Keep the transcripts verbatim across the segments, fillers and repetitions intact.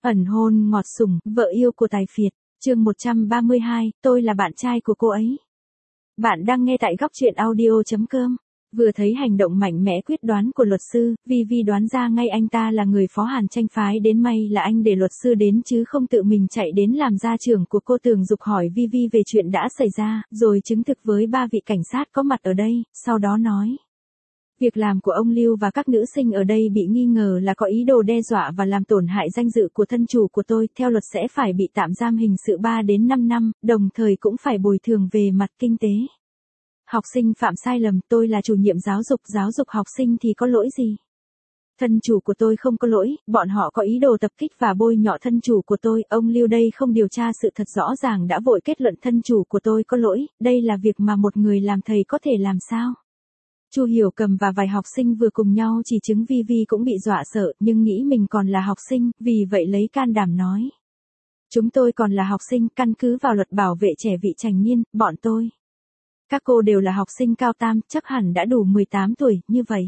Ẩn hôn ngọt sủng, vợ yêu của Tài Phiệt, chương một trăm ba mươi hai, tôi là bạn trai của cô ấy. Bạn đang nghe tại góc truyện audio chấm com. Vừa thấy hành động mạnh mẽ quyết đoán của luật sư, Vi Vi đoán ra ngay anh ta là người Phó Hàn Tranh phái đến, may là anh để luật sư đến chứ không tự mình chạy đến làm gia trưởng của cô. Tường Dục hỏi Vi Vi về chuyện đã xảy ra, rồi chứng thực với ba vị cảnh sát có mặt ở đây, sau đó nói. Việc làm của ông Lưu và các nữ sinh ở đây bị nghi ngờ là có ý đồ đe dọa và làm tổn hại danh dự của thân chủ của tôi, theo luật sẽ phải bị tạm giam hình sự ba đến năm năm, đồng thời cũng phải bồi thường về mặt kinh tế. Học sinh phạm sai lầm, tôi là chủ nhiệm giáo dục, giáo dục học sinh thì có lỗi gì? Thân chủ của tôi không có lỗi, bọn họ có ý đồ tập kích và bôi nhọ thân chủ của tôi, ông Lưu đây không điều tra sự thật rõ ràng đã vội kết luận thân chủ của tôi có lỗi, đây là việc mà một người làm thầy có thể làm sao? Chu Hiểu Cầm và vài học sinh vừa cùng nhau chỉ chứng Vi Vi cũng bị dọa sợ, nhưng nghĩ mình còn là học sinh, vì vậy lấy can đảm nói. Chúng tôi còn là học sinh, căn cứ vào luật bảo vệ trẻ vị thành niên, bọn tôi. Các cô đều là học sinh cao tam, chắc hẳn đã đủ mười tám tuổi, như vậy.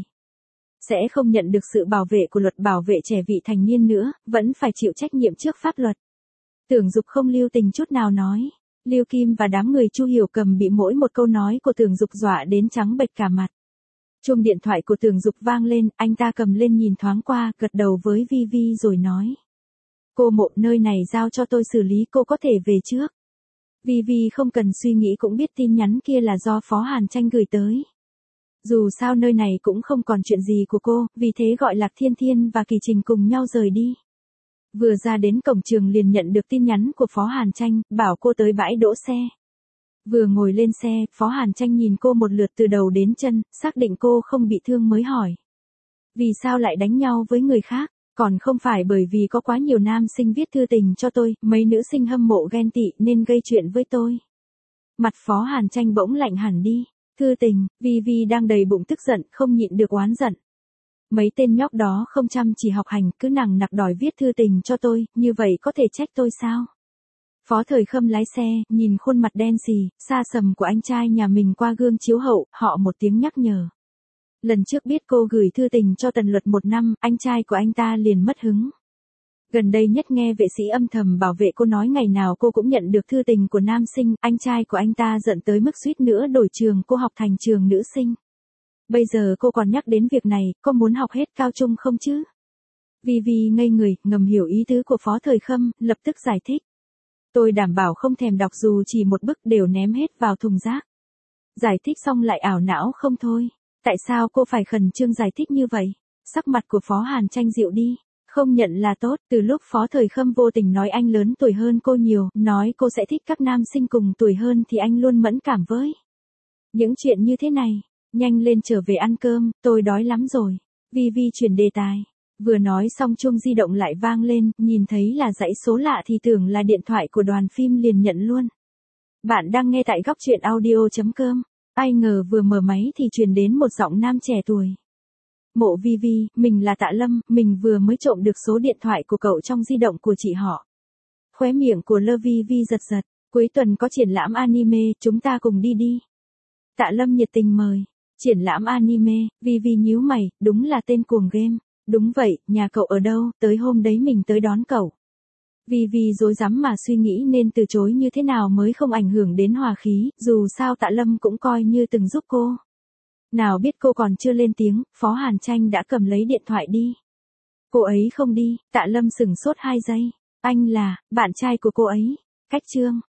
Sẽ không nhận được sự bảo vệ của luật bảo vệ trẻ vị thành niên nữa, vẫn phải chịu trách nhiệm trước pháp luật. Tưởng Dục không lưu tình chút nào nói. Lưu Kim và đám người Chu Hiểu Cầm bị mỗi một câu nói của Tưởng Dục dọa đến trắng bệch cả mặt. Chuông điện thoại của Tưởng Dục vang lên, anh ta cầm lên nhìn thoáng qua, gật đầu với Vi Vi rồi nói. Cô Mộ, nơi này giao cho tôi xử lý, cô có thể về trước. Vi Vi không cần suy nghĩ cũng biết tin nhắn kia là do Phó Hàn Tranh gửi tới. Dù sao nơi này cũng không còn chuyện gì của cô, vì thế gọi Lạc Thiên Thiên và Kỳ Trình cùng nhau rời đi. Vừa ra đến cổng trường liền nhận được tin nhắn của Phó Hàn Tranh, bảo cô tới bãi đỗ xe. Vừa ngồi lên xe, Phó Hàn Tranh nhìn cô một lượt từ đầu đến chân, xác định cô không bị thương mới hỏi. Vì sao lại đánh nhau với người khác? Còn không phải bởi vì có quá nhiều nam sinh viết thư tình cho tôi, mấy nữ sinh hâm mộ ghen tị nên gây chuyện với tôi. Mặt Phó Hàn Tranh bỗng lạnh hẳn đi. Thư tình, Vi Vi đang đầy bụng tức giận, không nhịn được oán giận. Mấy tên nhóc đó không chăm chỉ học hành, cứ nằng nặc đòi viết thư tình cho tôi, như vậy có thể trách tôi sao? Phó Thời Khâm lái xe, nhìn khuôn mặt đen xì, xa sầm của anh trai nhà mình qua gương chiếu hậu, họ một tiếng nhắc nhở. Lần trước biết cô gửi thư tình cho Tần Luật một năm, anh trai của anh ta liền mất hứng. Gần đây nhất nghe vệ sĩ âm thầm bảo vệ cô nói ngày nào cô cũng nhận được thư tình của nam sinh, anh trai của anh ta giận tới mức suýt nữa đổi trường cô học thành trường nữ sinh. Bây giờ cô còn nhắc đến việc này, có muốn học hết cao trung không chứ? Vi Vi ngây người, ngầm hiểu ý tứ của Phó Thời Khâm, lập tức giải thích. Tôi đảm bảo không thèm đọc dù chỉ một bức, đều ném hết vào thùng rác. Giải thích xong lại ảo não không thôi. Tại sao cô phải khẩn trương giải thích như vậy? Sắc mặt của Phó Hàn Tranh dịu đi. Không nhận là tốt, từ lúc Phó Thời Khâm vô tình nói anh lớn tuổi hơn cô nhiều, nói cô sẽ thích các nam sinh cùng tuổi hơn thì anh luôn mẫn cảm với. Những chuyện như thế này, nhanh lên trở về ăn cơm, tôi đói lắm rồi. Vi Vi chuyển đề tài. Vừa nói xong chuông di động lại vang lên, nhìn thấy là dãy số lạ thì tưởng là điện thoại của đoàn phim liền nhận luôn. Bạn đang nghe tại góc truyện audio chấm com. Ai ngờ vừa mở máy thì truyền đến một giọng nam trẻ tuổi. Mộ Vi Vi, mình là Tạ Lâm, mình vừa mới trộm được số điện thoại của cậu trong di động của chị họ. Khóe miệng của Lơ Vi Vi giật giật, cuối tuần có triển lãm anime, chúng ta cùng đi đi. Tạ Lâm nhiệt tình mời. Triển lãm anime, Vi Vi nhíu mày, đúng là tên cuồng game. Đúng vậy, nhà cậu ở đâu, tới hôm đấy mình tới đón cậu. Vi Vi rối rắm mà suy nghĩ nên từ chối như thế nào mới không ảnh hưởng đến hòa khí, dù sao Tạ Lâm cũng coi như từng giúp cô. Nào biết cô còn chưa lên tiếng, Phó Hàn Tranh đã cầm lấy điện thoại đi. Cô ấy không đi, Tạ Lâm sửng sốt hai giây. Anh là, bạn trai của cô ấy. Cách chương.